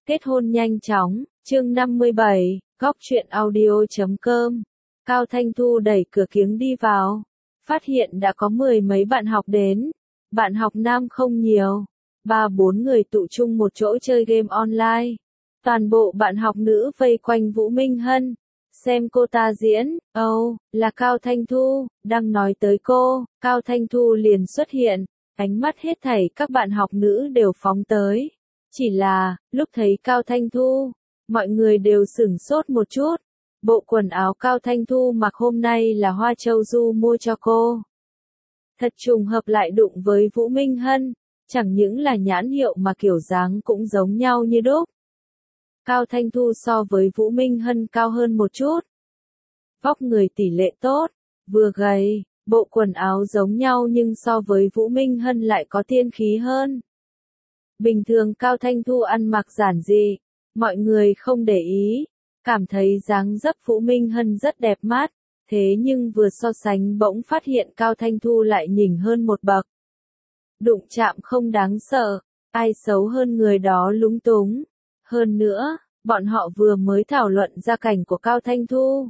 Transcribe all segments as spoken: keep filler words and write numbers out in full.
Kết hôn nhanh chóng, chương năm mươi bảy, góc truyện audio.com. Cao Thanh Thu đẩy cửa kiếng đi vào, phát hiện đã có mười mấy bạn học đến. Bạn học nam không nhiều, ba bốn người tụ chung một chỗ chơi game online. Toàn bộ bạn học nữ vây quanh Vũ Minh Hân, xem cô ta diễn. Ồ, oh, là Cao Thanh Thu, đang nói tới cô, Cao Thanh Thu liền xuất hiện, ánh mắt hết thảy các bạn học nữ đều phóng tới. Chỉ là, lúc thấy Cao Thanh Thu, mọi người đều sửng sốt một chút. Bộ quần áo Cao Thanh Thu mặc hôm nay là Hoa Châu Du mua cho cô. Thật trùng hợp lại đụng với Vũ Minh Hân, chẳng những là nhãn hiệu mà kiểu dáng cũng giống nhau như đúc. Cao Thanh Thu so với Vũ Minh Hân cao hơn một chút. Vóc người tỷ lệ tốt, vừa gầy, bộ quần áo giống nhau nhưng so với Vũ Minh Hân lại có tiên khí hơn. Bình thường Cao Thanh Thu ăn mặc giản dị, mọi người không để ý, cảm thấy dáng dấp Vũ Minh Hân rất đẹp mắt, thế nhưng vừa so sánh bỗng phát hiện Cao Thanh Thu lại nhỉnh hơn một bậc. Đụng chạm không đáng sợ, ai xấu hơn người đó lúng túng. Hơn nữa, bọn họ vừa mới thảo luận gia cảnh của Cao Thanh Thu.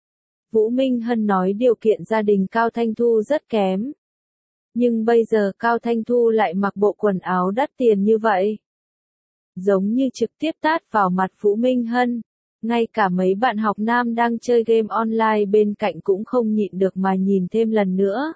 Vũ Minh Hân nói điều kiện gia đình Cao Thanh Thu rất kém. Nhưng bây giờ Cao Thanh Thu lại mặc bộ quần áo đắt tiền như vậy. Giống như trực tiếp tát vào mặt Vũ Minh Hân. Ngay cả mấy bạn học nam đang chơi game online bên cạnh cũng không nhịn được mà nhìn thêm lần nữa.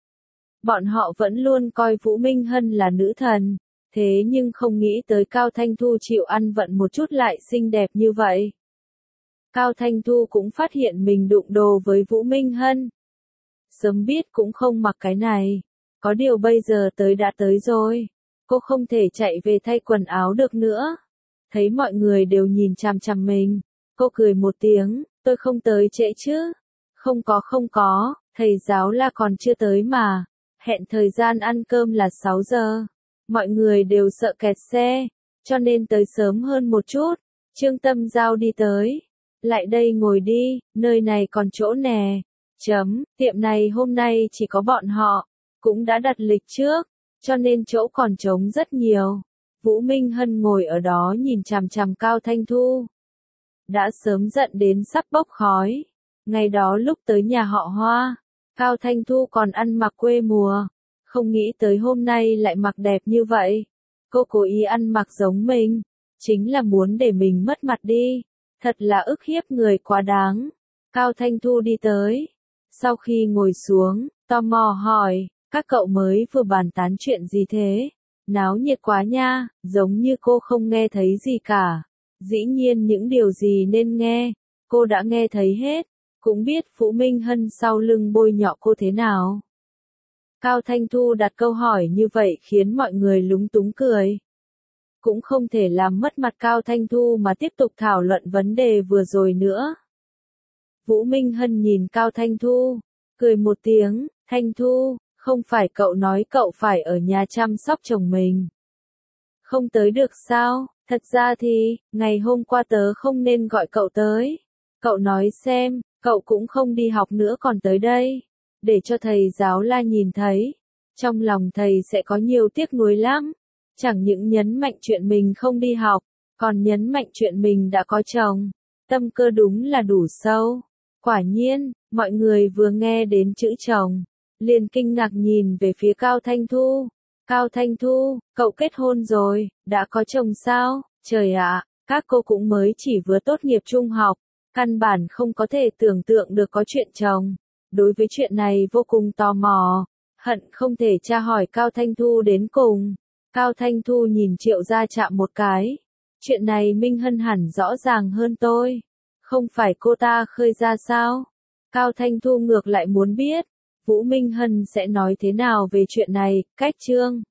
Bọn họ vẫn luôn coi Vũ Minh Hân là nữ thần. Thế nhưng không nghĩ tới Cao Thanh Thu chịu ăn vận một chút lại xinh đẹp như vậy. Cao Thanh Thu cũng phát hiện mình đụng đồ với Vũ Minh Hân. Sớm biết cũng không mặc cái này. Có điều bây giờ tới đã tới rồi. Cô không thể chạy về thay quần áo được nữa. Thấy mọi người đều nhìn chằm chằm mình. Cô cười một tiếng, tôi không tới trễ chứ. Không có không có, thầy giáo là còn chưa tới mà. Hẹn thời gian ăn cơm là sáu giờ. Mọi người đều sợ kẹt xe, cho nên tới sớm hơn một chút. Trương Tâm Giao đi tới. Lại đây ngồi đi, nơi này còn chỗ nè. Chấm, tiệm này hôm nay chỉ có bọn họ. Cũng đã đặt lịch trước, cho nên chỗ còn trống rất nhiều. Vũ Minh Hân ngồi ở đó nhìn chằm chằm Cao Thanh Thu. Đã sớm giận đến sắp bốc khói. Ngày đó lúc tới nhà họ Hoa, Cao Thanh Thu còn ăn mặc quê mùa. Không nghĩ tới hôm nay lại mặc đẹp như vậy. Cô cố ý ăn mặc giống mình, chính là muốn để mình mất mặt đi. Thật là ức hiếp người quá đáng. Cao Thanh Thu đi tới. Sau khi ngồi xuống, tò mò hỏi, các cậu mới vừa bàn tán chuyện gì thế? Náo nhiệt quá nha, giống như cô không nghe thấy gì cả. Dĩ nhiên những điều gì nên nghe, cô đã nghe thấy hết. Cũng biết Vũ Minh Hân sau lưng bôi nhọ cô thế nào. Cao Thanh Thu đặt câu hỏi như vậy khiến mọi người lúng túng cười. Cũng không thể làm mất mặt Cao Thanh Thu mà tiếp tục thảo luận vấn đề vừa rồi nữa. Vũ Minh Hân nhìn Cao Thanh Thu, cười một tiếng, Thanh Thu, không phải cậu nói cậu phải ở nhà chăm sóc chồng mình. Không tới được sao, thật ra thì, ngày hôm qua tớ không nên gọi cậu tới. Cậu nói xem, cậu cũng không đi học nữa còn tới đây. Để cho thầy giáo La nhìn thấy, trong lòng thầy sẽ có nhiều tiếc nuối lắm. Chẳng những nhấn mạnh chuyện mình không đi học, còn nhấn mạnh chuyện mình đã có chồng. Tâm cơ đúng là đủ sâu. Quả nhiên, mọi người vừa nghe đến chữ chồng, liền kinh ngạc nhìn về phía Cao Thanh Thu. Cao Thanh Thu, cậu kết hôn rồi, đã có chồng sao? Trời ạ, các cô cũng mới chỉ vừa tốt nghiệp trung học, căn bản không có thể tưởng tượng được có chuyện chồng. Đối với chuyện này vô cùng tò mò, hận không thể tra hỏi Cao Thanh Thu đến cùng. Cao Thanh Thu nhìn Triệu Gia Trạm một cái. Chuyện này Minh Hân hẳn rõ ràng hơn tôi. Không phải cô ta khơi ra sao? Cao Thanh Thu ngược lại muốn biết, Vũ Minh Hân sẽ nói thế nào về chuyện này, cách chương.